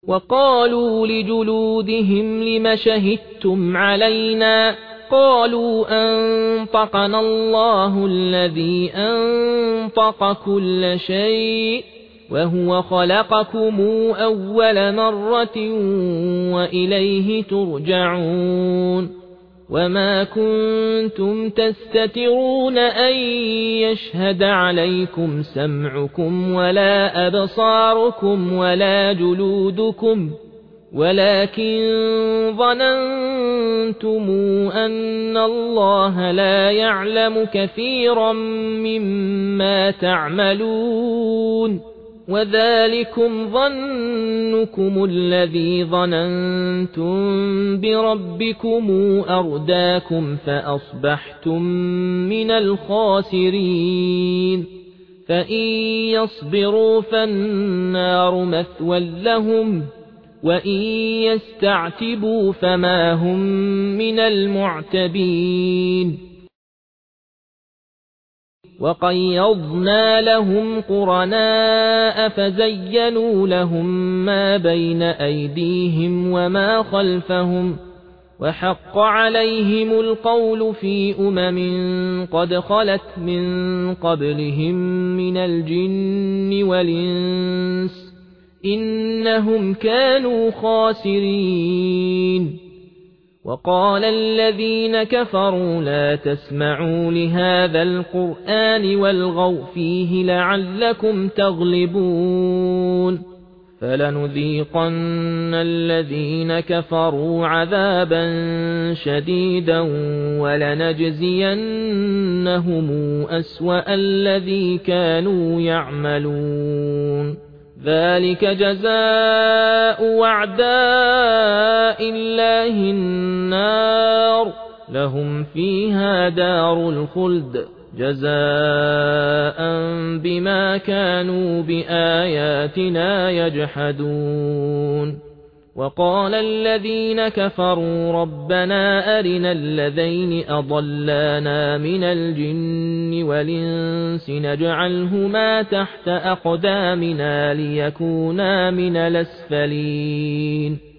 وقالوا لجلودهم لم شهدتم علينا قالوا أنطقنا الله الذي أنطق كل شيء وهو خلقكم أول مرة وإليه ترجعون وما كنتم تستترون أن يشهد عليكم سمعكم ولا أبصاركم ولا جلودكم ولكن ظننتم أن الله لا يعلم كثيرا مما تعملون وذلكم ظنكم الذي ظننتم بربكم أرداكم فأصبحتم من الخاسرين فإن يصبروا فالنار مثوى لهم وإن يستعتبوا فما هم من المعتبين وقيضنا لهم قرناء فزينوا لهم ما بين أيديهم وما خلفهم وحق عليهم القول في قد خلت من قبلهم من الجن والإنس إنهم كانوا خاسرين وقال الذين كفروا لا تسمعوا لهذا القرآن والغوا فيه لعلكم تغلبون فلنذيقن الذين كفروا عذابا شديدا ولنجزينهم أسوأ الذي كانوا يعملون ذلك جزاء أعداء الله النار لهم فيها دار الخلد جزاء بما كانوا بآياتنا يجحدون وقال الذين كفروا ربنا أرنا الذين أضلانا من الجن والإنس نجعلهما تحت أقدامنا ليكونا من الأسفلين